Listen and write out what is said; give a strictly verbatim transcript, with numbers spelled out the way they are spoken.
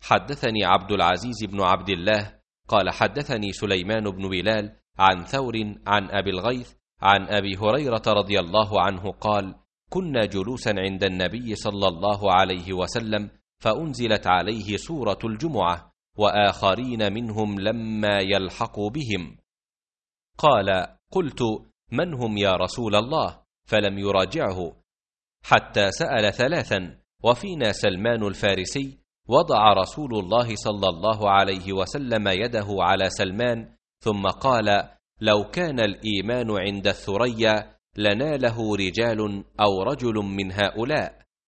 حدثني عبد العزيز بن عبد الله قال حدثني سليمان بن بلال عن ثور عن أبي الغيث عن أبي هريرة رضي الله عنه قال: كنا جلوسا عند النبي صلى الله عليه وسلم فأنزلت عليه سورة الجمعة وآخرين منهم لما يلحقوا بهم. قال: قلت: من هم يا رسول الله؟ فلم يراجعه حتى سأل ثلاثا، وفينا سلمان الفارسي. وضع رسول الله صلى الله عليه وسلم يده على سلمان ثم قال: لو كان الإيمان عند الثريا لناله رجال أو رجل من هؤلاء.